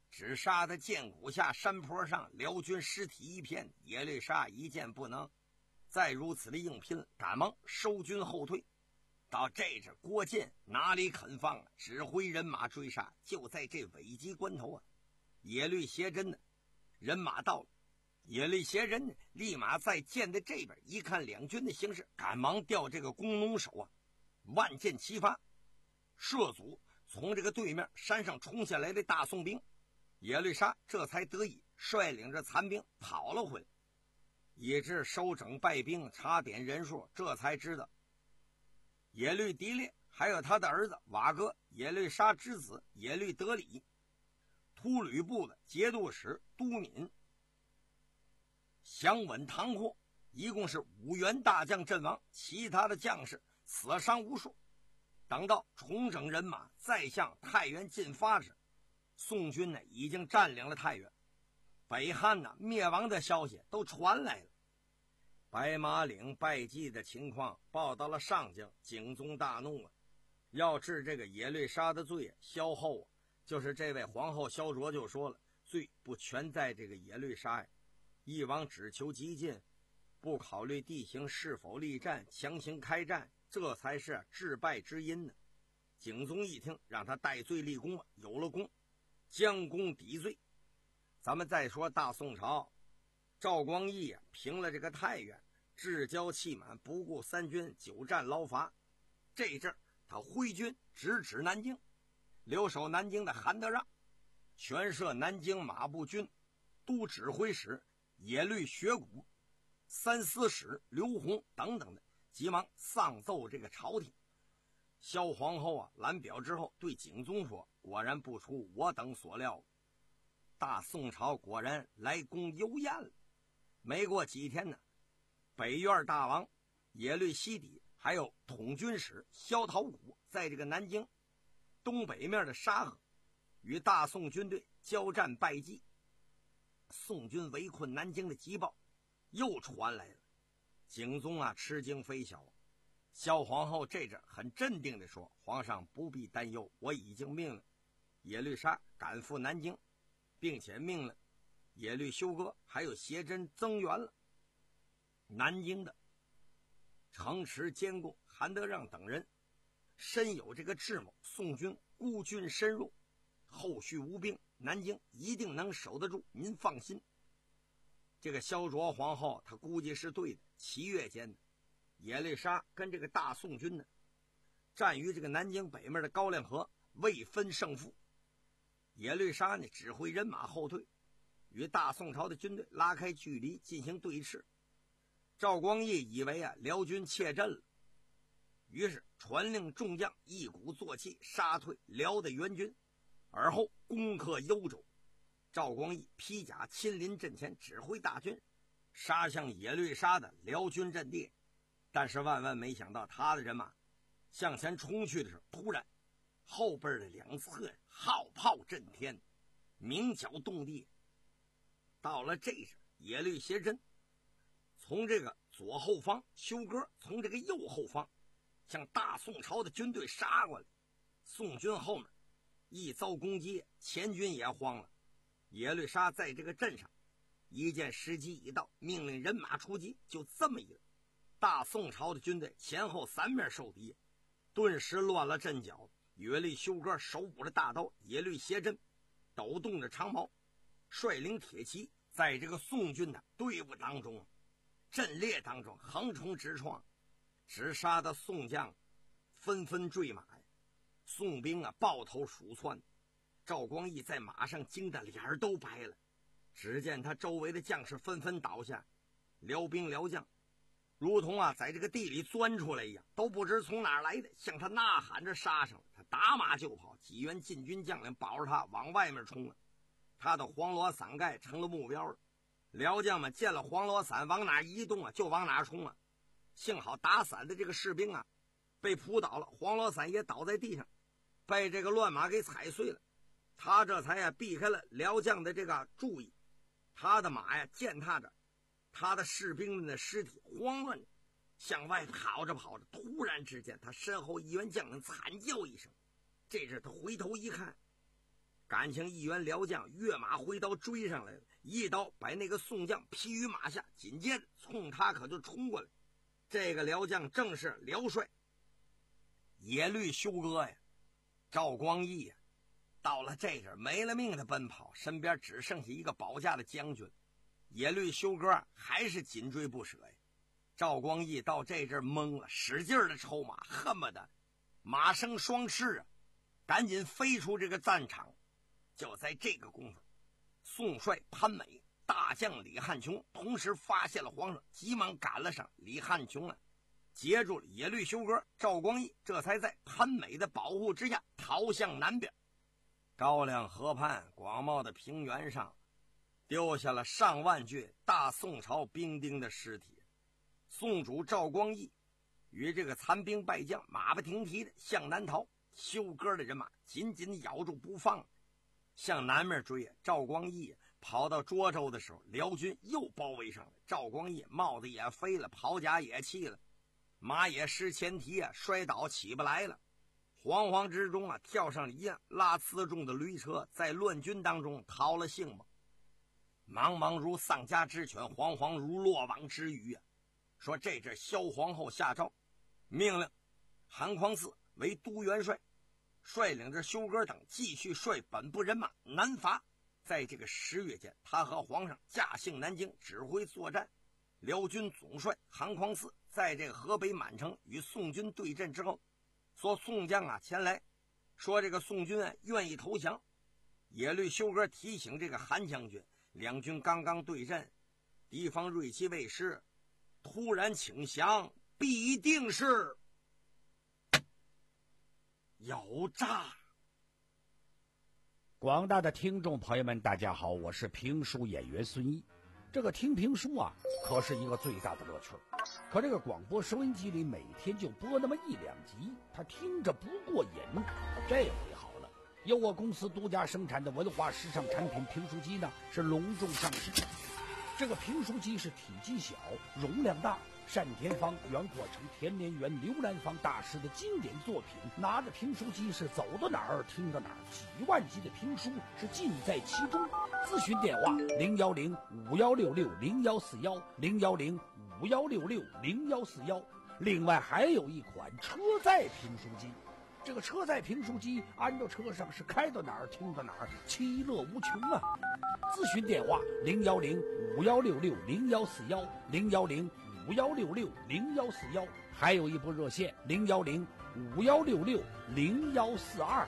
只杀得剑谷下山坡上辽军尸体一片，耶律沙一见不能再如此的硬拼，赶忙收军后退。到这阵，郭建哪里肯放啊？指挥人马追杀。就在这危急关头啊，耶律斜轸呢，人马到了。耶律斜轸呢，立马在剑的这边一看两军的形势，赶忙调这个弓弩手啊，万箭齐发，射阻从这个对面山上冲下来的大宋兵。耶律沙这才得以率领着残兵跑了回来，以致收整败兵，查点人数，这才知道耶律狄烈还有他的儿子瓦哥耶律沙之子耶律德里，突吕部的节度使都敏降稳唐豁，一共是五员大将阵亡，其他的将士死伤无数。等到重整人马再向太原进发时，宋军呢已经占领了太原，北汉呢灭亡的消息都传来了。白马岭败绩的情况报到了上将，景宗大怒啊，要治这个耶律沙的罪。萧后啊，就是这位皇后萧卓就说了，罪不全在这个耶律沙呀，一王只求急进，不考虑地形是否力战，强行开战，这才是治败之因呢。景宗一听，让他戴罪立功吧，有了功，将功抵罪。咱们再说大宋朝，赵光义啊，平了这个太原，志骄气满，不顾三军，久战劳乏。这阵他挥军直指南京，留守南京的韩德让，全摄南京马步军都指挥使耶律学古、三司使刘宏等等的，急忙丧奏这个朝廷。萧皇后啊览表之后，对景宗说：“果然不出我等所料，大宋朝果然来攻幽燕了。”没过几天呢，北院大王耶律西底还有统军使萧桃谷在这个南京东北面的沙河与大宋军队交战败绩，宋军围困南京的急报又传来了。景宗啊吃惊非小。萧皇后这阵很镇定地说：“皇上不必担忧，我已经命令耶律沙赶赴南京，并且命令耶律休哥还有斜轸增援了。”南京的城池监贡韩德让等人深有这个智谋，宋军孤军深入，后续无兵，南京一定能守得住，您放心。这个萧卓皇后她估计是对的。七月间的耶律沙跟这个大宋军呢战于这个南京北面的高粱河，未分胜负。耶律沙呢指挥人马后退，与大宋朝的军队拉开距离进行对峙。赵光义以为啊辽军怯阵了，于是传令众将一鼓作气杀退辽的援军，而后攻克幽州。赵光义披甲亲临阵前，指挥大军杀向耶律沙的辽军阵地。但是万万没想到，他的人马向前冲去的时候，突然后边的两侧号炮震天，鸣角动地。到了这时，耶律斜轸从这个左后方，休哥从这个右后方向大宋朝的军队杀过来。宋军后面一遭攻击，前军也慌了。耶律沙在这个阵上一见时机已到，命令人马出击。就这么一个，大宋朝的军队前后三面受敌，顿时乱了阵脚。耶律休哥手舞着大刀，耶律斜轸抖动着长矛，率领铁骑在这个宋军的队伍当中阵列当中横冲直撞，直杀的宋将纷纷坠马。宋兵啊抱头鼠窜，赵光义在马上惊得脸儿都白了。只见他周围的将士纷纷倒下，辽兵辽将如同啊在这个地里钻出来一样，都不知从哪儿来的，向他呐喊着杀上了。他打马就跑，几员禁军将领保着他往外面冲了。他的黄罗伞盖成了目标了。辽将们见了黄罗伞往哪移动啊就往哪冲啊。幸好打伞的这个士兵啊被扑倒了，黄罗伞也倒在地上，被这个乱马给踩碎了。他这才呀避开了辽将的这个注意。他的马呀践踏着他的士兵们的尸体，慌乱着向外跑着跑着，突然之间他身后一员将领惨叫一声。这时他回头一看， 感情一员辽将跃马挥刀追上来了，一刀把那个宋将劈于马下，紧接着冲他可就冲过来。这个辽将正是辽帅野律休哥呀，赵光义呀。到了这阵没了命的奔跑，身边只剩下一个保驾的将军。野律休哥还是紧追不舍呀。赵光义到这阵懵了，使劲的抽马，恨不得马生双翅啊，赶紧飞出这个战场。就在这个功夫，宋帅潘美、大将李汉琼同时发现了皇上，急忙赶了上。李汉琼啊，截住了野律休哥，赵光义这才在潘美的保护之下逃向南边。高粱河畔广袤的平原上，丢下了上万具大宋朝兵丁的尸体。宋主赵光义与这个残兵败将马不停蹄的向南逃，休哥的人马紧紧咬住不放，向南面追。赵光义跑到涿州的时候，辽军又包围上来，赵光义帽子也飞了，袍甲也弃了，马也失前蹄啊，摔倒起不来了。惶惶之中啊，跳上了一辆拉辎重的驴车，在乱军当中逃了性命。茫茫如丧家之犬，惶惶如落网之鱼啊！说这阵萧皇后下诏，命令韩匡嗣为都元帅，率领着休哥等继续率本部人马南伐。在这个十月间，他和皇上驾幸南京，指挥作战。辽军总帅韩匡嗣在这个河北满城与宋军对阵之后，说宋将啊前来，说这个宋军啊愿意投降。野律休哥提醒这个韩将军，两军刚刚对阵，敌方锐气未失，突然请降必定是有诈。 广大的听众朋友们大家好，我是评书演员孙一。这个听评书啊可是一个最大的乐趣，可这个广播收音机里每天就播那么一两集，他听着不过瘾。这回好了，由我公司独家生产的文化时尚产品评书机呢是隆重上市。这个评书机是体积小，容量大，单田芳、袁阔成、田连元、刘兰芳大师的经典作品，拿着评书机是走到哪儿听到哪儿，几万集的评书是尽在其中。咨询电话零幺零五幺六六零幺四幺零幺零五幺六六零幺四幺。另外还有一款车载评书机，这个车载评书机安到车上是开到哪儿听到哪儿，其乐无穷啊！咨询电话零幺零五幺六六零幺四幺零幺零五幺六六零幺四幺，还有一部热线零幺零五幺六六零幺四二。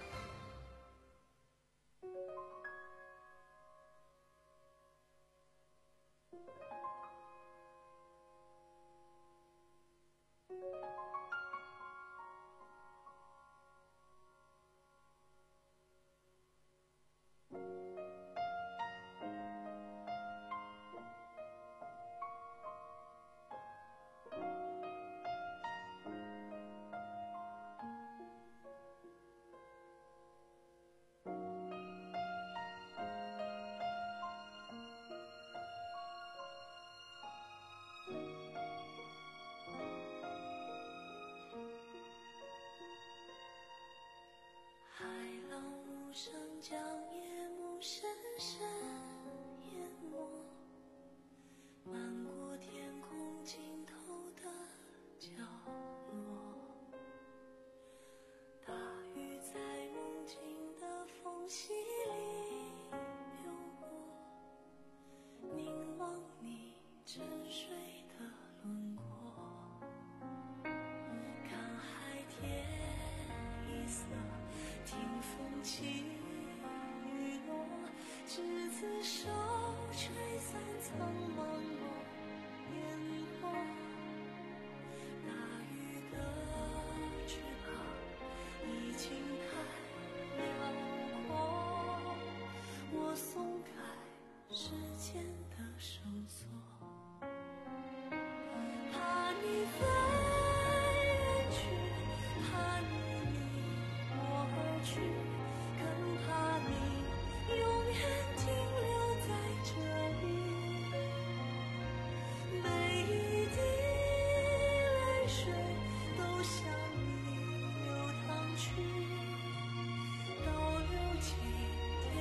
声将夜幕深深淹没，漫过天空尽头的角落，大雨在梦境的缝隙里流过，凝望你沉睡的轮廓，看海天一色，听风起雨落，执子手，吹散苍茫落烟波。大雨的翅膀已经太辽阔，我松开时间的绳索，怕你飞远去，怕你离我而去，更怕你永远停留在这里。每一滴泪水都向你流淌去，倒流进天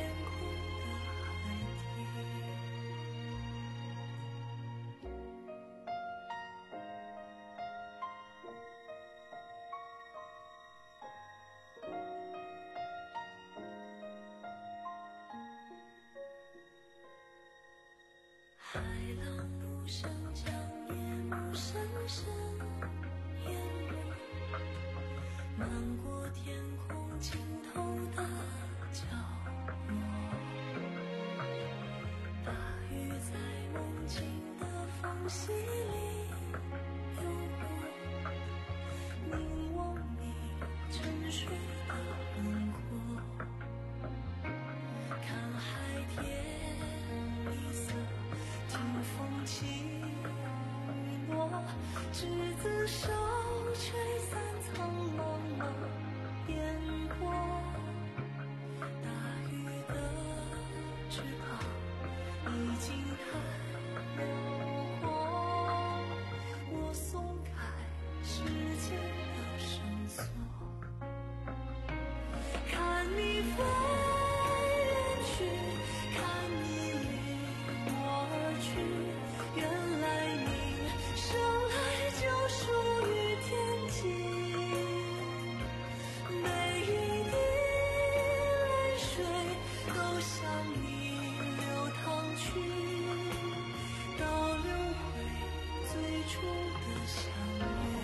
漫过天空尽头的角落，大雨在梦境的缝隙里流过，凝望你沉睡的轮廓，看海天一色，听风起雨落，执子手吹散苍茫的烟波，大雨的翅膀已经太辽阔，我松开时间的绳索，看你飞远去，看你离我而去，原来你生来就属于天际，每一滴泪水都向你流淌去，倒流回最初的相遇。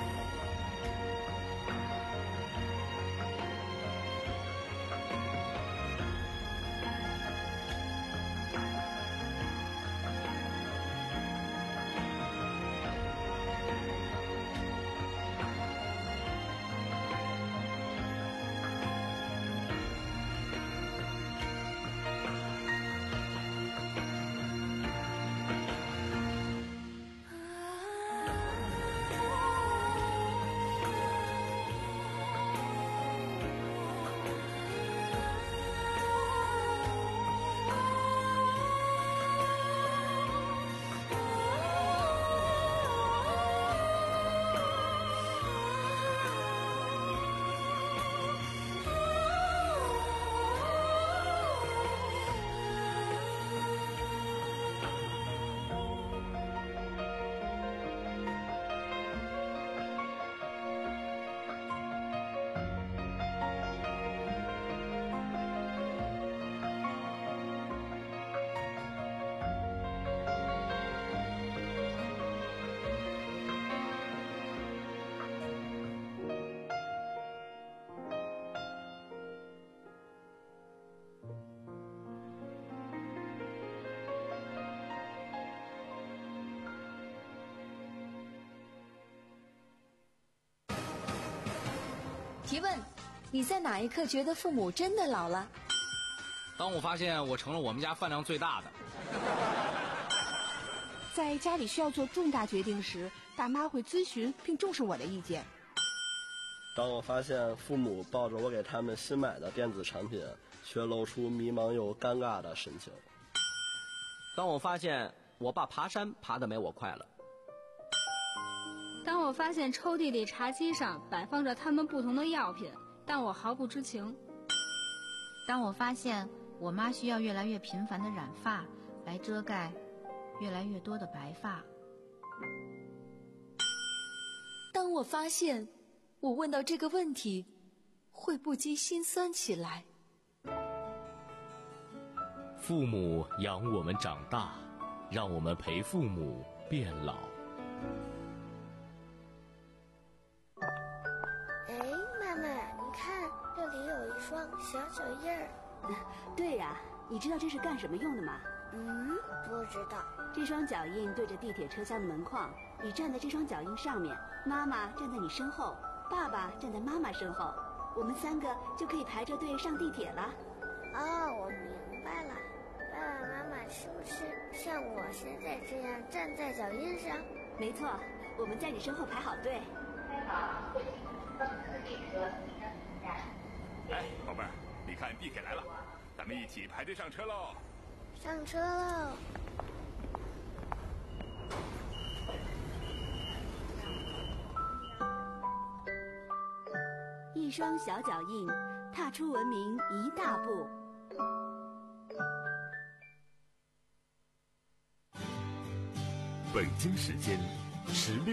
提问：你在哪一刻觉得父母真的老了？ 当我发现我成了我们家饭量最大的。 在家里需要做重大决定时，大妈会咨询并重视我的意见。 当我发现父母抱着我给他们新买的电子产品，却露出迷茫又尴尬的神情。 当我发现我爸爬山爬得没我快了。 当我发现抽屉里茶几上摆放着他们不同的药品，但我毫不知情。 当我发现我妈需要越来越频繁的染发来遮盖越来越多的白发。 当我发现我问到这个问题会不禁心酸起来。 父母养我们长大，让我们陪父母变老。 哎，妈妈，你看这里有一双小脚印儿。 对呀、啊，你知道这是干什么用的吗？ 嗯，不知道。 这双脚印对着地铁车厢的门框，你站在这双脚印上面，妈妈站在你身后，爸爸站在妈妈身后，我们三个就可以排着队上地铁了。 哦，我明白了。爸爸妈妈是不是像我现在这样站在脚印上？ 没错，我们在你身后排好队。 哎，宝贝儿，你看地铁来了，咱们一起排队上车喽！ 上车喽！ 一双小脚印，踏出文明一大步。 北京时间十六。